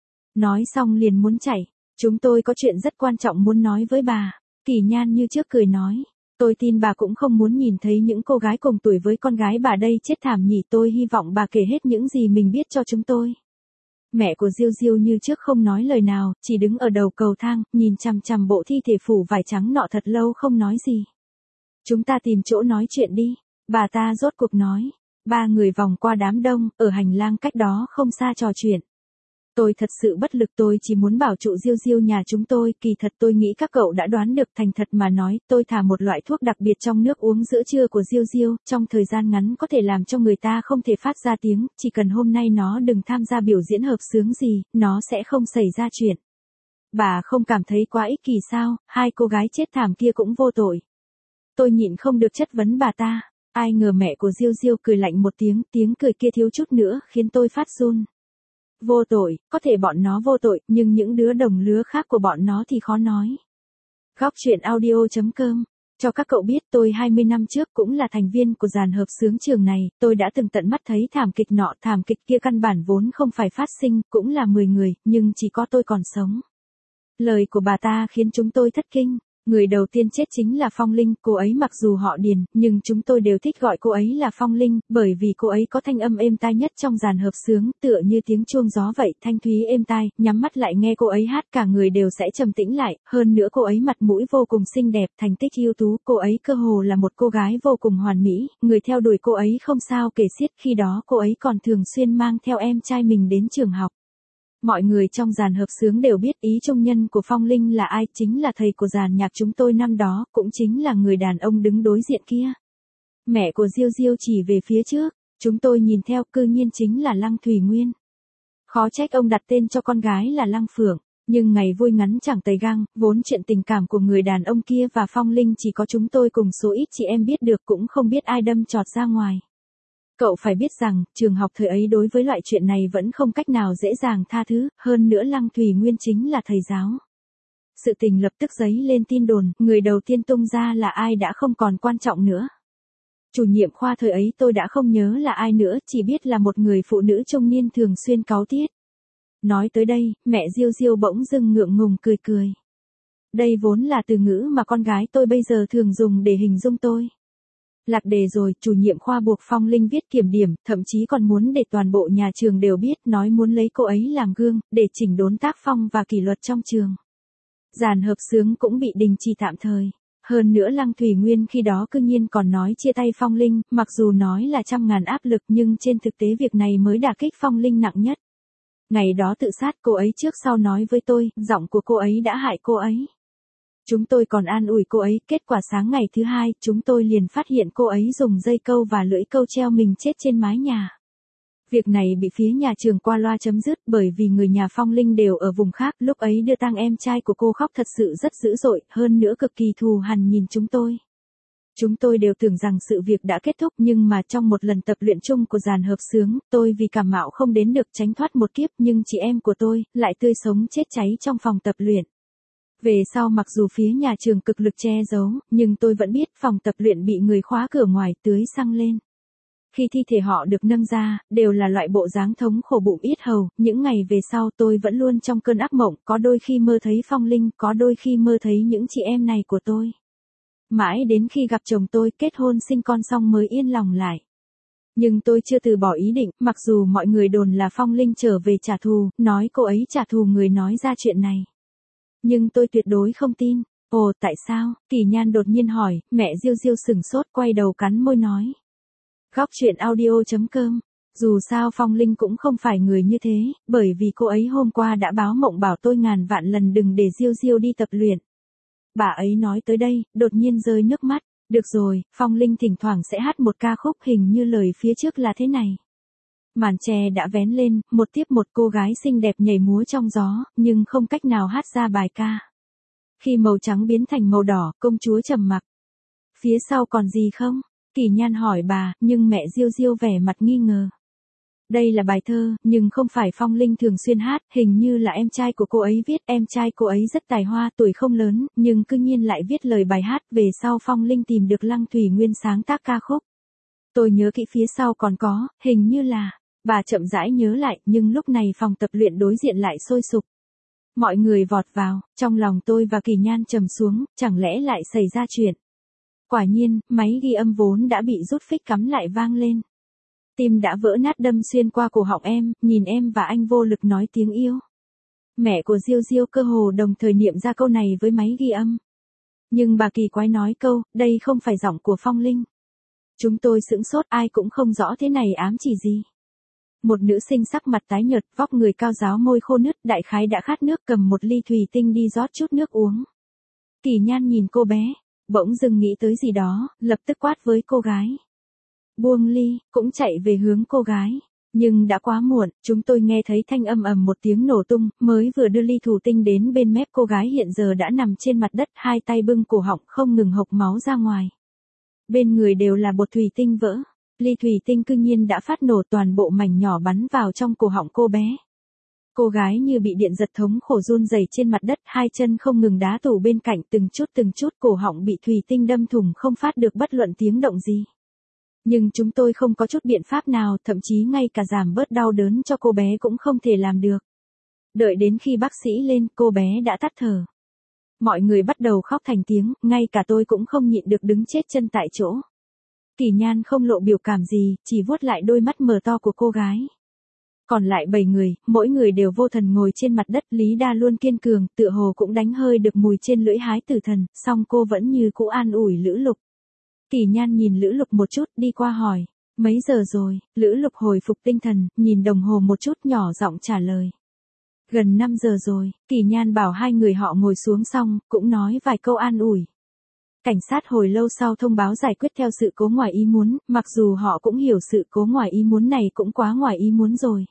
Nói xong liền muốn chạy, chúng tôi có chuyện rất quan trọng muốn nói với bà. Kỳ Nhan như trước cười nói, tôi tin bà cũng không muốn nhìn thấy những cô gái cùng tuổi với con gái bà đây chết thảm nhỉ, tôi hy vọng bà kể hết những gì mình biết cho chúng tôi. Mẹ của Diêu Diêu như trước không nói lời nào, chỉ đứng ở đầu cầu thang, nhìn chằm chằm bộ thi thể phủ vải trắng nọ thật lâu không nói gì. Chúng ta tìm chỗ nói chuyện đi, bà ta rốt cuộc nói. Ba người vòng qua đám đông, ở hành lang cách đó không xa trò chuyện. Tôi thật sự bất lực, tôi chỉ muốn bảo trụ Diêu Diêu nhà chúng tôi, kỳ thật tôi nghĩ các cậu đã đoán được, thành thật mà nói, tôi thả một loại thuốc đặc biệt trong nước uống giữa trưa của Diêu Diêu, trong thời gian ngắn có thể làm cho người ta không thể phát ra tiếng, chỉ cần hôm nay nó đừng tham gia biểu diễn hợp xướng gì, nó sẽ không xảy ra chuyện. Bà không cảm thấy quá ích kỷ sao, hai cô gái chết thảm kia cũng vô tội. Tôi nhịn không được chất vấn bà ta, ai ngờ mẹ của Diêu Diêu cười lạnh một tiếng, tiếng cười kia thiếu chút nữa khiến tôi phát run. Vô tội, có thể bọn nó vô tội, nhưng những đứa đồng lứa khác của bọn nó thì khó nói. Góc truyện audio.com. Cho các cậu biết tôi 20 năm trước cũng là thành viên của dàn hợp xướng trường này, tôi đã từng tận mắt thấy thảm kịch nọ, thảm kịch kia căn bản vốn không phải phát sinh, cũng là 10 người, nhưng chỉ có tôi còn sống. Lời của bà ta khiến chúng tôi thất kinh. Người đầu tiên chết chính là Phong Linh, cô ấy mặc dù họ Điền, nhưng chúng tôi đều thích gọi cô ấy là Phong Linh, bởi vì cô ấy có thanh âm êm tai nhất trong dàn hợp xướng, tựa như tiếng chuông gió vậy, thanh thúy êm tai, nhắm mắt lại nghe cô ấy hát cả người đều sẽ trầm tĩnh lại, hơn nữa cô ấy mặt mũi vô cùng xinh đẹp, thành tích ưu tú, cô ấy cơ hồ là một cô gái vô cùng hoàn mỹ, người theo đuổi cô ấy không sao kể xiết, khi đó cô ấy còn thường xuyên mang theo em trai mình đến trường học. Mọi người trong dàn hợp xướng đều biết ý trung nhân của Phong Linh là ai, chính là thầy của dàn nhạc chúng tôi năm đó, cũng chính là người đàn ông đứng đối diện kia. Mẹ của Diêu Diêu chỉ về phía trước, chúng tôi nhìn theo, cư nhiên chính là Lăng Thủy Nguyên. Khó trách ông đặt tên cho con gái là Lăng Phượng, nhưng ngày vui ngắn chẳng tày gang, vốn chuyện tình cảm của người đàn ông kia và Phong Linh chỉ có chúng tôi cùng số ít chị em biết được, cũng không biết ai đâm chọt ra ngoài. Cậu phải biết rằng, trường học thời ấy đối với loại chuyện này vẫn không cách nào dễ dàng tha thứ, hơn nữa Lăng Thủy Nguyên chính là thầy giáo. Sự tình lập tức dấy lên tin đồn, người đầu tiên tung ra là ai đã không còn quan trọng nữa. Chủ nhiệm khoa thời ấy tôi đã không nhớ là ai nữa, chỉ biết là một người phụ nữ trung niên thường xuyên cáu tiết. Nói tới đây, mẹ Diêu Diêu bỗng dưng ngượng ngùng cười cười. Đây vốn là từ ngữ mà con gái tôi bây giờ thường dùng để hình dung tôi. Lạc đề rồi, chủ nhiệm khoa buộc Phong Linh viết kiểm điểm, thậm chí còn muốn để toàn bộ nhà trường đều biết, nói muốn lấy cô ấy làm gương, để chỉnh đốn tác phong và kỷ luật trong trường. Dàn hợp xướng cũng bị đình chỉ tạm thời. Hơn nữa Lăng Thủy Nguyên khi đó cư nhiên còn nói chia tay Phong Linh, mặc dù nói là trăm ngàn áp lực nhưng trên thực tế việc này mới đả kích Phong Linh nặng nhất. Ngày đó tự sát cô ấy trước sau nói với tôi, giọng của cô ấy đã hại cô ấy. Chúng tôi còn an ủi cô ấy, kết quả sáng ngày thứ hai, chúng tôi liền phát hiện cô ấy dùng dây câu và lưỡi câu treo mình chết trên mái nhà. Việc này bị phía nhà trường qua loa chấm dứt bởi vì người nhà Phong Linh đều ở vùng khác, lúc ấy đưa tang em trai của cô khóc thật sự rất dữ dội, hơn nữa cực kỳ thù hằn nhìn chúng tôi. Chúng tôi đều tưởng rằng sự việc đã kết thúc nhưng mà trong một lần tập luyện chung của dàn hợp xướng, tôi vì cảm mạo không đến được tránh thoát một kiếp nhưng chị em của tôi lại tươi sống chết cháy trong phòng tập luyện. Về sau mặc dù phía nhà trường cực lực che giấu, nhưng tôi vẫn biết phòng tập luyện bị người khóa cửa ngoài tưới xăng lên. Khi thi thể họ được nâng ra, đều là loại bộ dáng thống khổ bụng yết hầu, những ngày về sau tôi vẫn luôn trong cơn ác mộng, có đôi khi mơ thấy Phong Linh, có đôi khi mơ thấy những chị em này của tôi. Mãi đến khi gặp chồng tôi kết hôn sinh con xong mới yên lòng lại. Nhưng tôi chưa từ bỏ ý định, mặc dù mọi người đồn là Phong Linh trở về trả thù, nói cô ấy trả thù người nói ra chuyện này. Nhưng tôi tuyệt đối không tin. Ồ, tại sao? Kỳ Nhan đột nhiên hỏi, mẹ Diêu Diêu sửng sốt quay đầu cắn môi nói. Góc chuyện audio.com. Dù sao Phong Linh cũng không phải người như thế, bởi vì cô ấy hôm qua đã báo mộng bảo tôi ngàn vạn lần đừng để Diêu Diêu đi tập luyện. Bà ấy nói tới đây, đột nhiên rơi nước mắt. Được rồi, Phong Linh thỉnh thoảng sẽ hát một ca khúc hình như lời phía trước là thế này. Màn che đã vén lên, một tiếp một cô gái xinh đẹp nhảy múa trong gió, nhưng không cách nào hát ra bài ca. Khi màu trắng biến thành màu đỏ, công chúa trầm mặc. Phía sau còn gì không? Kỳ Nhan hỏi bà, nhưng mẹ Diêu Diêu vẻ mặt nghi ngờ. Đây là bài thơ, nhưng không phải Phong Linh thường xuyên hát, hình như là em trai của cô ấy viết, em trai cô ấy rất tài hoa, tuổi không lớn, nhưng cư nhiên lại viết lời bài hát, về sau Phong Linh tìm được Lăng Thủy Nguyên sáng tác ca khúc. Tôi nhớ kỹ phía sau còn có, hình như là, bà chậm rãi nhớ lại, nhưng lúc này phòng tập luyện đối diện lại sôi sục. Mọi người vọt vào, trong lòng tôi và Kỳ Nhan trầm xuống, chẳng lẽ lại xảy ra chuyện. Quả nhiên, máy ghi âm vốn đã bị rút phích cắm lại vang lên. Tim đã vỡ nát đâm xuyên qua cổ họng em, nhìn em và anh vô lực nói tiếng yêu. Mẹ của Diêu Diêu cơ hồ đồng thời niệm ra câu này với máy ghi âm. Nhưng bà kỳ quái nói câu, đây không phải giọng của Phong Linh. Chúng tôi sững sốt, ai cũng không rõ thế này ám chỉ gì. Một nữ sinh sắc mặt tái nhợt, vóc người cao ráo môi khô nứt, đại khái đã khát nước cầm một ly thủy tinh đi rót chút nước uống. Kỳ Nhan nhìn cô bé, bỗng dưng nghĩ tới gì đó, lập tức quát với cô gái. Buông ly, cũng chạy về hướng cô gái. Nhưng đã quá muộn, chúng tôi nghe thấy thanh âm ầm một tiếng nổ tung, mới vừa đưa ly thủy tinh đến bên mép cô gái hiện giờ đã nằm trên mặt đất, hai tay bưng cổ họng không ngừng hộc máu ra ngoài. Bên người đều là bột thủy tinh vỡ. Ly thủy tinh cư nhiên đã phát nổ, toàn bộ mảnh nhỏ bắn vào trong cổ họng cô bé. Cô gái như bị điện giật thống khổ run rẩy trên mặt đất, hai chân không ngừng đá tủ bên cạnh, từng chút cổ họng bị thủy tinh đâm thủng không phát được bất luận tiếng động gì. Nhưng chúng tôi không có chút biện pháp nào, thậm chí ngay cả giảm bớt đau đớn cho cô bé cũng không thể làm được. Đợi đến khi bác sĩ lên, cô bé đã tắt thở. Mọi người bắt đầu khóc thành tiếng, ngay cả tôi cũng không nhịn được đứng chết chân tại chỗ. Kỳ Nhan không lộ biểu cảm gì, chỉ vuốt lại đôi mắt mờ to của cô gái. Còn lại 7 người, mỗi người đều vô thần ngồi trên mặt đất, Lý Đa luôn kiên cường, tựa hồ cũng đánh hơi được mùi trên lưỡi hái tử thần, song cô vẫn như cũ an ủi Lữ Lục. Kỳ Nhan nhìn Lữ Lục một chút, đi qua hỏi, mấy giờ rồi? Lữ Lục hồi phục tinh thần, nhìn đồng hồ một chút nhỏ giọng trả lời. Gần 5 giờ rồi. Kỳ Nhan bảo hai người họ ngồi xuống xong, cũng nói vài câu an ủi. Cảnh sát hồi lâu sau thông báo giải quyết theo sự cố ngoài ý muốn, mặc dù họ cũng hiểu sự cố ngoài ý muốn này cũng quá ngoài ý muốn rồi.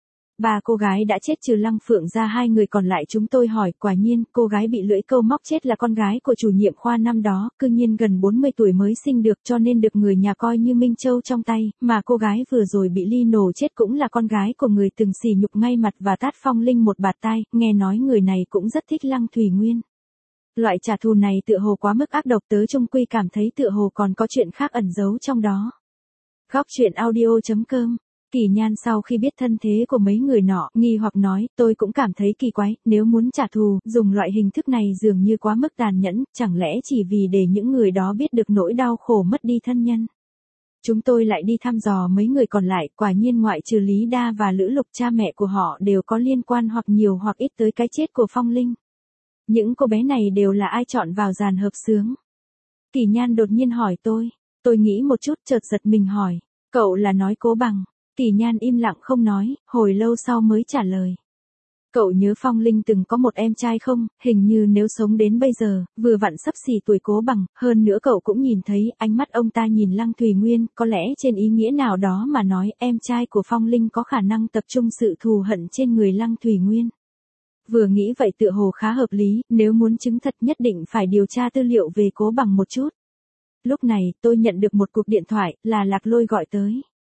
Ba cô gái đã chết trừ Lăng Phượng ra, hai người còn lại chúng tôi hỏi, quả nhiên, cô gái bị lưỡi câu móc chết là con gái của chủ nhiệm khoa năm đó, cư nhiên gần 40 tuổi mới sinh được cho nên được người nhà coi như Minh Châu trong tay, mà cô gái vừa rồi bị ly nổ chết cũng là con gái của người từng sỉ nhục ngay mặt và tát Phong Linh một bạt tai, nghe nói người này cũng rất thích Lăng Thủy Nguyên. Loại trả thù này tựa hồ quá mức ác độc, tớ chung quy cảm thấy tựa hồ còn có chuyện khác ẩn giấu trong đó. Góc chuyện audio.com. Kỳ Nhan sau khi biết thân thế của mấy người nọ, nghi hoặc nói, tôi cũng cảm thấy kỳ quái, nếu muốn trả thù, dùng loại hình thức này dường như quá mức tàn nhẫn, chẳng lẽ chỉ vì để những người đó biết được nỗi đau khổ mất đi thân nhân. Chúng tôi lại đi thăm dò mấy người còn lại, quả nhiên ngoại trừ Lý Đa và Lữ Lục, cha mẹ của họ đều có liên quan hoặc nhiều hoặc ít tới cái chết của Phong Linh. Những cô bé này đều là ai chọn vào dàn hợp xướng? Kỳ Nhan đột nhiên hỏi tôi nghĩ một chút chợt giật mình hỏi, cậu là nói Cố Bằng? Kỳ Nhan im lặng không nói, hồi lâu sau mới trả lời. Cậu nhớ Phong Linh từng có một em trai không, hình như nếu sống đến bây giờ, vừa vặn sắp xỉ tuổi Cố Bằng, hơn nữa cậu cũng nhìn thấy, ánh mắt ông ta nhìn Lăng Thủy Nguyên, có lẽ trên ý nghĩa nào đó mà nói, em trai của Phong Linh có khả năng tập trung sự thù hận trên người Lăng Thủy Nguyên. Vừa nghĩ vậy tựa hồ khá hợp lý, nếu muốn chứng thật nhất định phải điều tra tư liệu về Cố Bằng một chút. Lúc này, tôi nhận được một cuộc điện thoại, là Lạc Lôi gọi tới.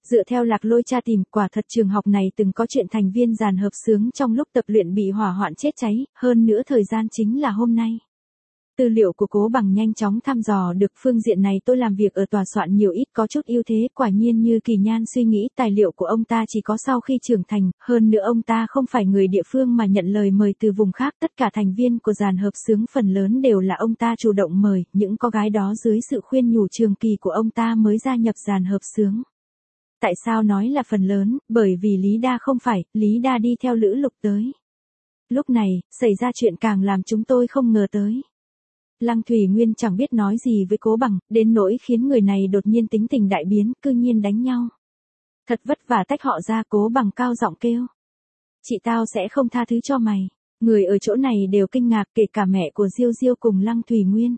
Dựa theo Lạc Lôi tra tìm, quả thật trường học này từng có chuyện thành viên dàn hợp xướng trong lúc tập luyện bị hỏa hoạn chết cháy, hơn nữa thời gian chính là hôm nay. Tư liệu của Cố Bằng nhanh chóng thăm dò được phương diện này, tôi làm việc ở tòa soạn nhiều ít có chút ưu thế, quả nhiên như Kỳ Nhan suy nghĩ, tài liệu của ông ta chỉ có sau khi trưởng thành, hơn nữa ông ta không phải người địa phương mà nhận lời mời từ vùng khác, tất cả thành viên của dàn hợp xướng phần lớn đều là ông ta chủ động mời, những cô gái đó dưới sự khuyên nhủ trường kỳ của ông ta mới gia nhập dàn hợp xướng. Tại sao nói là phần lớn, bởi vì Lý Đa không phải, Lý Đa đi theo Lữ Lục tới. Lúc này, xảy ra chuyện càng làm chúng tôi không ngờ tới. Lăng Thủy Nguyên chẳng biết nói gì với Cố Bằng, đến nỗi khiến người này đột nhiên tính tình đại biến, cư nhiên đánh nhau. Thật vất vả tách họ ra, Cố Bằng cao giọng kêu. Chị tao sẽ không tha thứ cho mày. Người ở chỗ này đều kinh ngạc, kể cả mẹ của Diêu Diêu cùng Lăng Thủy Nguyên.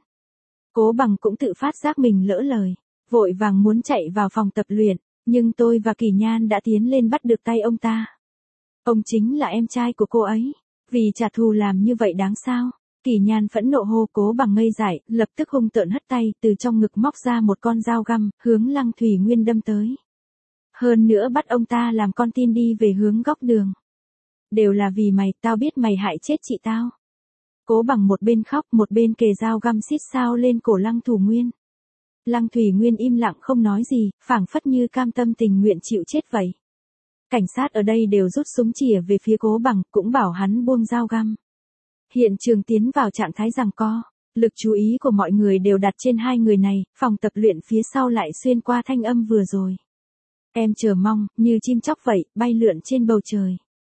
Cố Bằng cũng tự phát giác mình lỡ lời, vội vàng muốn chạy vào phòng tập luyện, nhưng tôi và Kỳ Nhan đã tiến lên bắt được tay ông ta. Ông chính là em trai của cô ấy, vì trả thù làm như vậy đáng sao? Kỳ Nhan phẫn nộ hô. Cố Bằng ngây dại, lập tức hung tợn hất tay, từ trong ngực móc ra một con dao găm, hướng Lăng Thủy Nguyên đâm tới. Hơn nữa bắt ông ta làm con tin đi về hướng góc đường. Đều là vì mày, tao biết mày hại chết chị tao. Cố Bằng một bên khóc một bên kề dao găm xít sao lên cổ Lăng Thủ Nguyên. Lăng Thủy Nguyên im lặng không nói gì, phảng phất như cam tâm tình nguyện chịu chết vậy. Cảnh sát ở đây đều rút súng chĩa về phía Cố Bằng, cũng bảo hắn buông dao găm. Hiện trường tiến vào trạng thái giằng co, lực chú ý của mọi người đều đặt trên hai người này, phòng tập luyện phía sau lại xuyên qua thanh âm vừa rồi. Em chờ mong, như chim chóc vậy, bay lượn trên bầu trời.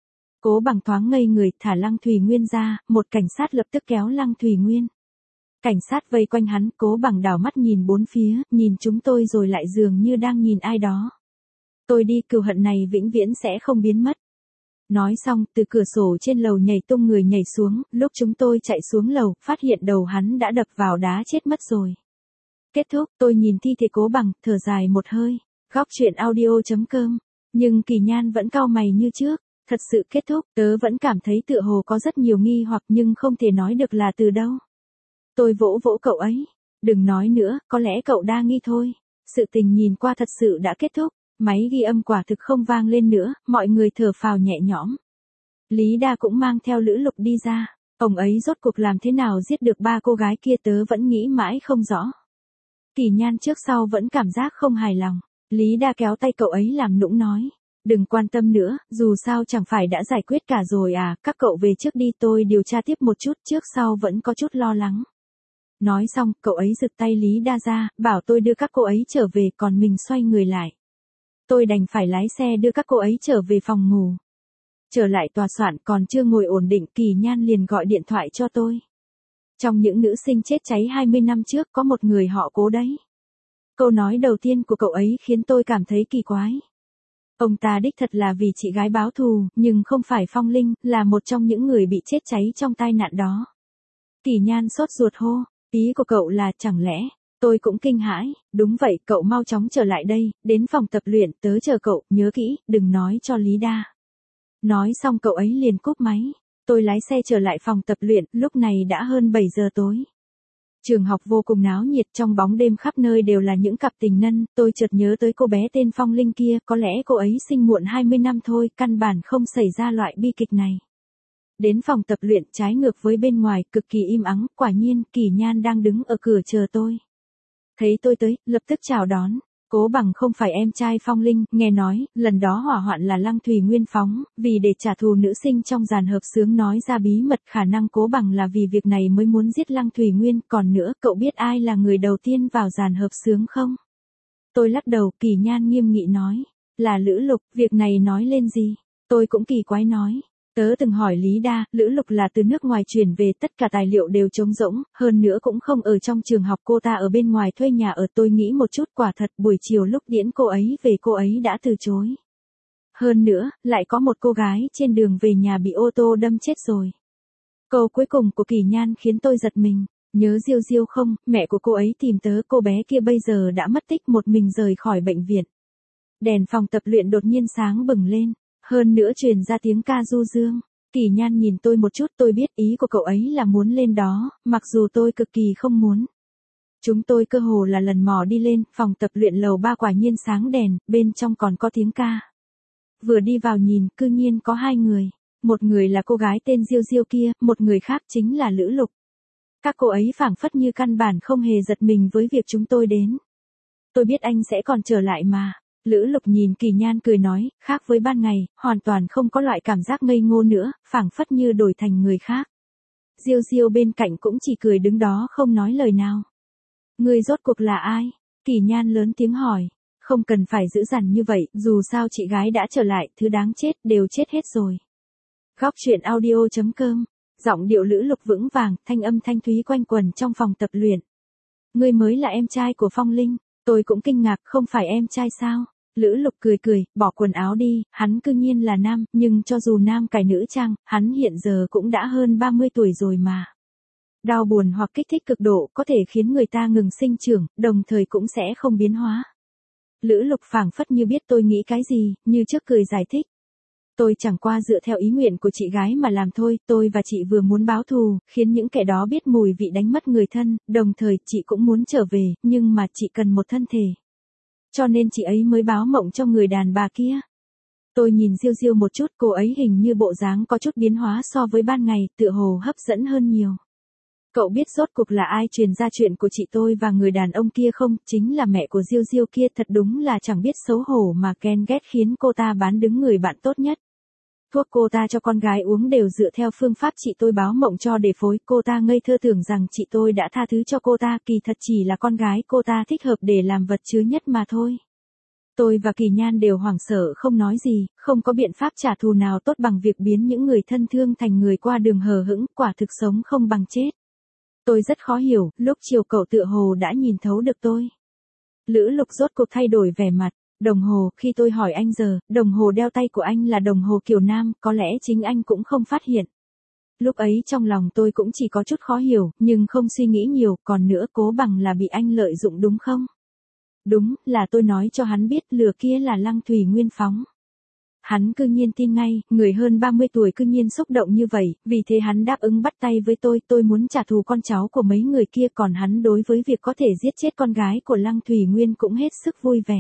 Cố Bằng thoáng ngây người, thả Lăng Thủy Nguyên ra, một cảnh sát lập tức kéo Lăng Thủy Nguyên. Cảnh sát vây quanh hắn, Cố Bằng đảo mắt nhìn bốn phía, nhìn chúng tôi rồi lại dường như đang nhìn ai đó. Tôi đi, cừu hận này vĩnh viễn sẽ không biến mất. Nói xong, từ cửa sổ trên lầu nhảy tung người nhảy xuống, lúc chúng tôi chạy xuống lầu, phát hiện đầu hắn đã đập vào đá chết mất rồi. Kết thúc, tôi nhìn thi thể Cố Bằng, thở dài một hơi. Góc truyện audio.com. Nhưng Kỳ Nhan vẫn cau mày như trước. Thật sự kết thúc, tớ vẫn cảm thấy tựa hồ có rất nhiều nghi hoặc nhưng không thể nói được là từ đâu. Tôi vỗ vỗ cậu ấy. Đừng nói nữa, có lẽ cậu đa nghi thôi. Sự tình nhìn qua thật sự đã kết thúc. Máy ghi âm quả thực không vang lên nữa, mọi người thở phào nhẹ nhõm. Lý Đa cũng mang theo Lữ Lục đi ra. Ông ấy rốt cuộc làm thế nào giết được ba cô gái kia tớ vẫn nghĩ mãi không rõ. Kỳ Nhan trước sau vẫn cảm giác không hài lòng. Lý Đa kéo tay cậu ấy làm nũng nói. Đừng quan tâm nữa, dù sao chẳng phải đã giải quyết cả rồi à, các cậu về trước đi, tôi điều tra tiếp một chút, trước sau vẫn có chút lo lắng. Nói xong, cậu ấy giật tay Lý Đa ra, bảo tôi đưa các cô ấy trở về, còn mình xoay người lại. Tôi đành phải lái xe đưa các cô ấy trở về phòng ngủ. Trở lại tòa soạn, còn chưa ngồi ổn định, Kỳ Nhan liền gọi điện thoại cho tôi. Trong những nữ sinh chết cháy 20 năm trước có một người họ Cố đấy. Câu nói đầu tiên của cậu ấy khiến tôi cảm thấy kỳ quái. Ông ta đích thật là vì chị gái báo thù, nhưng không phải Phong Linh, là một trong những người bị chết cháy trong tai nạn đó. Kỳ Nhan sốt ruột hô, ý của cậu là chẳng lẽ... Tôi cũng kinh hãi, đúng vậy, cậu mau chóng trở lại đây, đến phòng tập luyện, tớ chờ cậu, nhớ kỹ, đừng nói cho Lý Đa. Nói xong cậu ấy liền cúp máy, tôi lái xe trở lại phòng tập luyện, lúc này đã hơn 7 giờ tối. Trường học vô cùng náo nhiệt, trong bóng đêm khắp nơi đều là những cặp tình nhân, tôi chợt nhớ tới cô bé tên Phong Linh kia, có lẽ cô ấy sinh muộn 20 năm thôi, căn bản không xảy ra loại bi kịch này. Đến phòng tập luyện trái ngược với bên ngoài, cực kỳ im ắng, quả nhiên, Kỳ Nhan đang đứng ở cửa chờ tôi. Thấy tôi tới, lập tức chào đón. Cố Bằng không phải em trai Phong Linh, nghe nói, lần đó hỏa hoạn là Lăng Thủy Nguyên phóng, vì để trả thù nữ sinh trong dàn hợp xướng nói ra bí mật, khả năng Cố Bằng là vì việc này mới muốn giết Lăng Thủy Nguyên, còn nữa, cậu biết ai là người đầu tiên vào dàn hợp xướng không? Tôi lắc đầu, Kỳ Nhan nghiêm nghị nói, là Lữ Lục, việc này nói lên gì? Tôi cũng kỳ quái nói. Tớ từng hỏi Lý Đa, Lữ Lục là từ nước ngoài chuyển về, tất cả tài liệu đều trống rỗng, hơn nữa cũng không ở trong trường học, cô ta ở bên ngoài thuê nhà ở. Tôi nghĩ một chút, quả thật buổi chiều lúc tiễn cô ấy về cô ấy đã từ chối. Hơn nữa, lại có một cô gái trên đường về nhà bị ô tô đâm chết rồi. Câu cuối cùng của Kỳ Nhan khiến tôi giật mình. Nhớ Diêu Diêu không, mẹ của cô ấy tìm tớ, cô bé kia bây giờ đã mất tích, một mình rời khỏi bệnh viện. Đèn phòng tập luyện đột nhiên sáng bừng lên. Hơn nữa truyền ra tiếng ca du dương. Kỳ Nhan nhìn tôi một chút, tôi biết ý của cậu ấy là muốn lên đó, mặc dù tôi cực kỳ không muốn. Chúng tôi cơ hồ là lần mò đi lên, phòng tập luyện lầu 3 quả nhiên sáng đèn, bên trong còn có tiếng ca. Vừa đi vào nhìn, cư nhiên có 2 người. Một người là cô gái tên Diêu Diêu kia, một người khác chính là Lữ Lục. Các cô ấy phảng phất như căn bản không hề giật mình với việc chúng tôi đến. Tôi biết anh sẽ còn trở lại mà. Lữ Lục nhìn Kỳ Nhan cười nói, khác với ban ngày, hoàn toàn không có loại cảm giác ngây ngô nữa, phảng phất như đổi thành người khác. Diêu Diêu bên cạnh cũng chỉ cười đứng đó không nói lời nào. Người rốt cuộc là ai? Kỳ Nhan lớn tiếng hỏi. Không cần phải giữ dằn như vậy, dù sao chị gái đã trở lại, thứ đáng chết đều chết hết rồi. Góc truyện audio.com. Giọng điệu Lữ Lục vững vàng, thanh âm thanh thúy quanh quẩn trong phòng tập luyện. Ngươi mới là em trai của Phong Linh. Tôi cũng kinh ngạc, không phải em trai sao? Lữ Lục cười cười, bỏ quần áo đi, hắn cư nhiên là nam, nhưng cho dù nam cài nữ trang, hắn hiện giờ cũng đã hơn 30 tuổi rồi mà. Đau buồn hoặc kích thích cực độ có thể khiến người ta ngừng sinh trưởng, đồng thời cũng sẽ không biến hóa. Lữ Lục phảng phất như biết tôi nghĩ cái gì, như trước cười giải thích. Tôi chẳng qua dựa theo ý nguyện của chị gái mà làm thôi, tôi và chị vừa muốn báo thù, khiến những kẻ đó biết mùi vị đánh mất người thân, đồng thời chị cũng muốn trở về, nhưng mà chị cần một thân thể. Cho nên chị ấy mới báo mộng cho người đàn bà kia. Tôi nhìn Diêu Diêu một chút, cô ấy hình như bộ dáng có chút biến hóa so với ban ngày, tựa hồ hấp dẫn hơn nhiều. Cậu biết rốt cuộc là ai truyền ra chuyện của chị tôi và người đàn ông kia không? Chính là mẹ của Diêu Diêu kia, thật đúng là chẳng biết xấu hổ mà ghen ghét khiến cô ta bán đứng người bạn tốt nhất. Thuốc cô ta cho con gái uống đều dựa theo phương pháp chị tôi báo mộng cho để phối, cô ta ngây thơ tưởng rằng chị tôi đã tha thứ cho cô ta, kỳ thật chỉ là con gái cô ta thích hợp để làm vật chứa nhất mà thôi. Tôi và Kỳ Nhan đều hoảng sợ không nói gì, không có biện pháp trả thù nào tốt bằng việc biến những người thân thương thành người qua đường hờ hững, quả thực sống không bằng chết. Tôi rất khó hiểu, lúc chiều cậu tựa hồ đã nhìn thấu được tôi. Lữ Lục rốt cuộc thay đổi vẻ mặt. Đồng hồ, khi tôi hỏi anh giờ, đồng hồ đeo tay của anh là đồng hồ kiểu nam, có lẽ chính anh cũng không phát hiện. Lúc ấy trong lòng tôi cũng chỉ có chút khó hiểu, nhưng không suy nghĩ nhiều, còn nữa cố bằng là bị anh lợi dụng đúng không? Đúng, là tôi nói cho hắn biết lừa kia là Lăng Thủy Nguyên phóng. Hắn cư nhiên tin ngay, người hơn 30 tuổi cư nhiên xúc động như vậy, vì thế hắn đáp ứng bắt tay với tôi muốn trả thù con cháu của mấy người kia, còn hắn đối với việc có thể giết chết con gái của Lăng Thủy Nguyên cũng hết sức vui vẻ.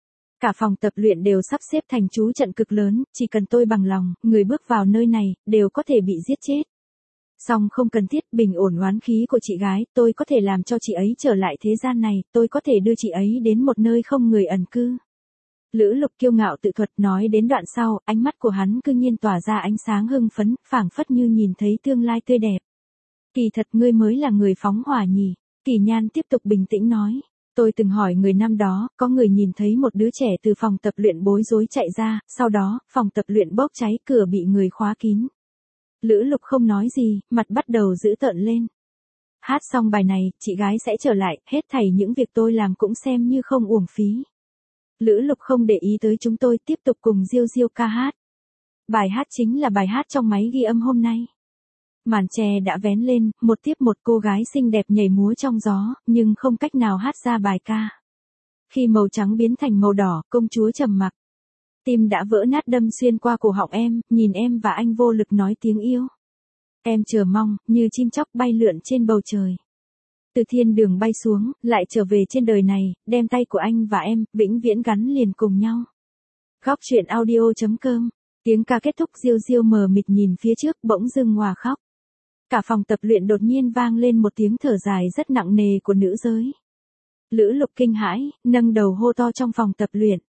Cả phòng tập luyện đều sắp xếp thành trú trận cực lớn, chỉ cần tôi bằng lòng, người bước vào nơi này, đều có thể bị giết chết. Song không cần thiết bình ổn oán khí của chị gái, tôi có thể làm cho chị ấy trở lại thế gian này, tôi có thể đưa chị ấy đến một nơi không người ẩn cư. Lữ Lục kiêu ngạo tự thuật nói đến đoạn sau, ánh mắt của hắn cư nhiên tỏa ra ánh sáng hưng phấn, phảng phất như nhìn thấy tương lai tươi đẹp. Kỳ thật ngươi mới là người phóng hỏa nhỉ? Kỳ Nhan tiếp tục bình tĩnh nói. Tôi từng hỏi người năm đó, có người nhìn thấy một đứa trẻ từ phòng tập luyện bối rối chạy ra, sau đó, phòng tập luyện bốc cháy, cửa bị người khóa kín. Lữ Lục không nói gì, mặt bắt đầu dữ tợn lên. Hát xong bài này, chị gái sẽ trở lại, hết thảy những việc tôi làm cũng xem như không uổng phí. Lữ Lục không để ý tới chúng tôi, tiếp tục cùng Diêu Diêu ca hát. Bài hát chính là bài hát trong máy ghi âm hôm nay. Màn che đã vén lên, một tiếp một cô gái xinh đẹp nhảy múa trong gió, nhưng không cách nào hát ra bài ca. Khi màu trắng biến thành màu đỏ, công chúa trầm mặc. Tim đã vỡ nát đâm xuyên qua cổ họng em, nhìn em và anh vô lực nói tiếng yêu. Em chờ mong, như chim chóc bay lượn trên bầu trời. Từ thiên đường bay xuống, lại trở về trên đời này, đem tay của anh và em, vĩnh viễn gắn liền cùng nhau. Góc truyện audio.com. Tiếng ca kết thúc, Diêu Diêu mờ mịt nhìn phía trước, bỗng dưng òa khóc. Cả phòng tập luyện đột nhiên vang lên một tiếng thở dài rất nặng nề của nữ giới. Lữ Lục kinh hãi, nâng đầu hô to trong phòng tập luyện.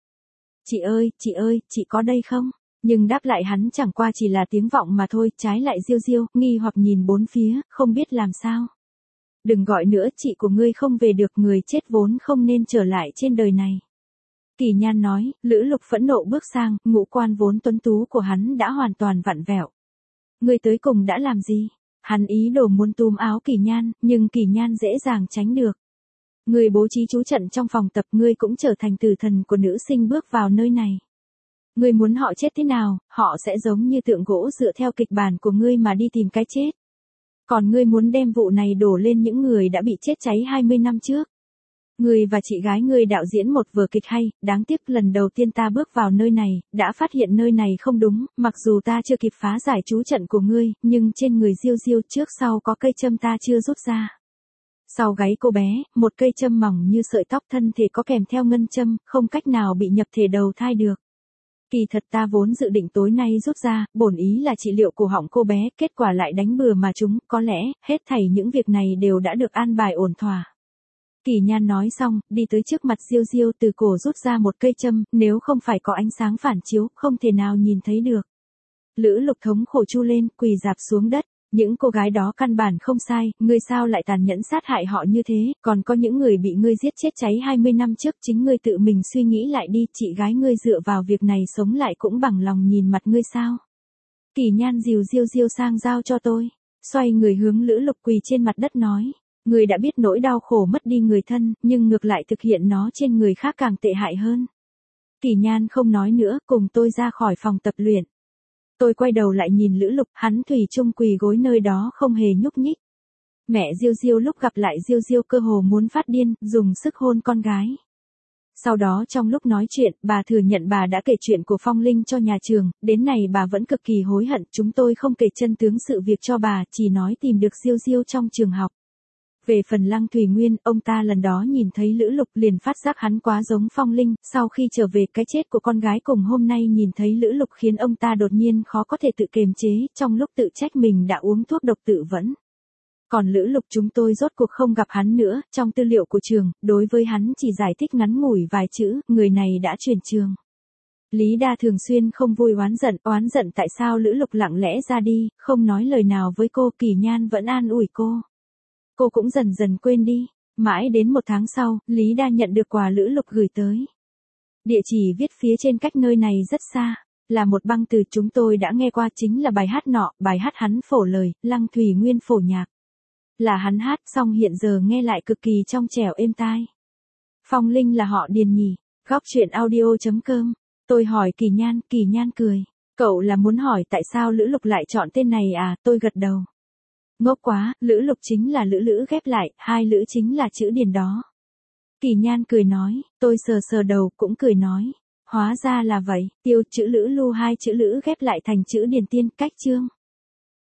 Chị ơi, chị có đây không? Nhưng đáp lại hắn chẳng qua chỉ là tiếng vọng mà thôi, trái lại Diêu Diêu, nghi hoặc nhìn bốn phía, không biết làm sao. Đừng gọi nữa, chị của ngươi không về được, người chết vốn không nên trở lại trên đời này. Kỳ Nhan nói, Lữ Lục phẫn nộ bước sang, ngũ quan vốn tuấn tú của hắn đã hoàn toàn vặn vẹo. Ngươi tới cùng đã làm gì? Hắn ý đồ muốn túm áo Kỳ Nhan, nhưng Kỳ Nhan dễ dàng tránh được. Ngươi bố trí trú trận trong phòng tập, ngươi cũng trở thành tử thần của nữ sinh bước vào nơi này. Ngươi muốn họ chết thế nào, họ sẽ giống như tượng gỗ dựa theo kịch bản của ngươi mà đi tìm cái chết. Còn ngươi muốn đem vụ này đổ lên những người đã bị chết cháy 20 năm trước. Ngươi và chị gái ngươi đạo diễn một vở kịch hay, đáng tiếc lần đầu tiên ta bước vào nơi này, đã phát hiện nơi này không đúng, mặc dù ta chưa kịp phá giải trú trận của ngươi, nhưng trên người Diêu Diêu trước sau có cây châm ta chưa rút ra. Sau gáy cô bé, một cây châm mỏng như sợi tóc thân thể có kèm theo ngân châm, không cách nào bị nhập thể đầu thai được. Kỳ thật ta vốn dự định tối nay rút ra, bổn ý là trị liệu cổ họng cô bé, kết quả lại đánh bừa mà chúng, có lẽ, hết thảy những việc này đều đã được an bài ổn thỏa. Kỳ Nhan nói xong, đi tới trước mặt Diêu Diêu từ cổ rút ra một cây châm, nếu không phải có ánh sáng phản chiếu, không thể nào nhìn thấy được. Lữ Lục thống khổ chu lên, quỳ rạp xuống đất. Những cô gái đó căn bản không sai, ngươi sao lại tàn nhẫn sát hại họ như thế, còn có những người bị ngươi giết chết cháy 20 năm trước, chính ngươi tự mình suy nghĩ lại đi, chị gái ngươi dựa vào việc này sống lại cũng bằng lòng nhìn mặt ngươi sao. Kỳ Nhan dìu Diêu Diêu sang giao cho tôi, xoay người hướng Lữ Lục quỳ trên mặt đất nói, ngươi đã biết nỗi đau khổ mất đi người thân, nhưng ngược lại thực hiện nó trên người khác càng tệ hại hơn. Kỳ Nhan không nói nữa, cùng tôi ra khỏi phòng tập luyện. Tôi quay đầu lại nhìn Lữ Lục, hắn thủy chung quỳ gối nơi đó không hề nhúc nhích. Mẹ Diêu Diêu lúc gặp lại Diêu Diêu cơ hồ muốn phát điên, dùng sức hôn con gái. Sau đó trong lúc nói chuyện, bà thừa nhận bà đã kể chuyện của Phong Linh cho nhà trường, đến này bà vẫn cực kỳ hối hận, chúng tôi không kể chân tướng sự việc cho bà, chỉ nói tìm được Diêu Diêu trong trường học. Về phần Lăng Thủy Nguyên, ông ta lần đó nhìn thấy Lữ Lục liền phát giác hắn quá giống Phong Linh, sau khi trở về cái chết của con gái cùng hôm nay nhìn thấy Lữ Lục khiến ông ta đột nhiên khó có thể tự kiềm chế, trong lúc tự trách mình đã uống thuốc độc tự vẫn. Còn Lữ Lục chúng tôi rốt cuộc không gặp hắn nữa, trong tư liệu của trường, đối với hắn chỉ giải thích ngắn ngủi vài chữ, người này đã chuyển trường. Lý Đa thường xuyên không vui oán giận tại sao Lữ Lục lặng lẽ ra đi, không nói lời nào với cô. Kỳ Nhan vẫn an ủi cô. Cô cũng dần dần quên đi. Mãi đến một tháng sau, Lý Đa nhận được quà Lữ Lục gửi tới. Địa chỉ viết phía trên cách nơi này rất xa. Là một băng từ chúng tôi đã nghe qua, chính là bài hát nọ, bài hát hắn phổ lời, Lăng Thủy Nguyên phổ nhạc. Là hắn hát xong hiện giờ nghe lại cực kỳ trong trẻo êm tai. Phong Linh là họ Điền nhỉ? Góc truyện audio.com. Tôi hỏi Kỳ Nhan cười. Cậu là muốn hỏi tại sao Lữ Lục lại chọn tên này à? Tôi gật đầu. Ngốc quá, Lữ Lục chính là Lữ ghép lại, hai Lữ chính là chữ Điền đó. Kỳ Nhan cười nói, tôi sờ đầu cũng cười nói. Hóa ra là vậy, tiêu chữ Lữ lưu hai chữ Lữ ghép lại thành chữ Điền Tiên, cách chương.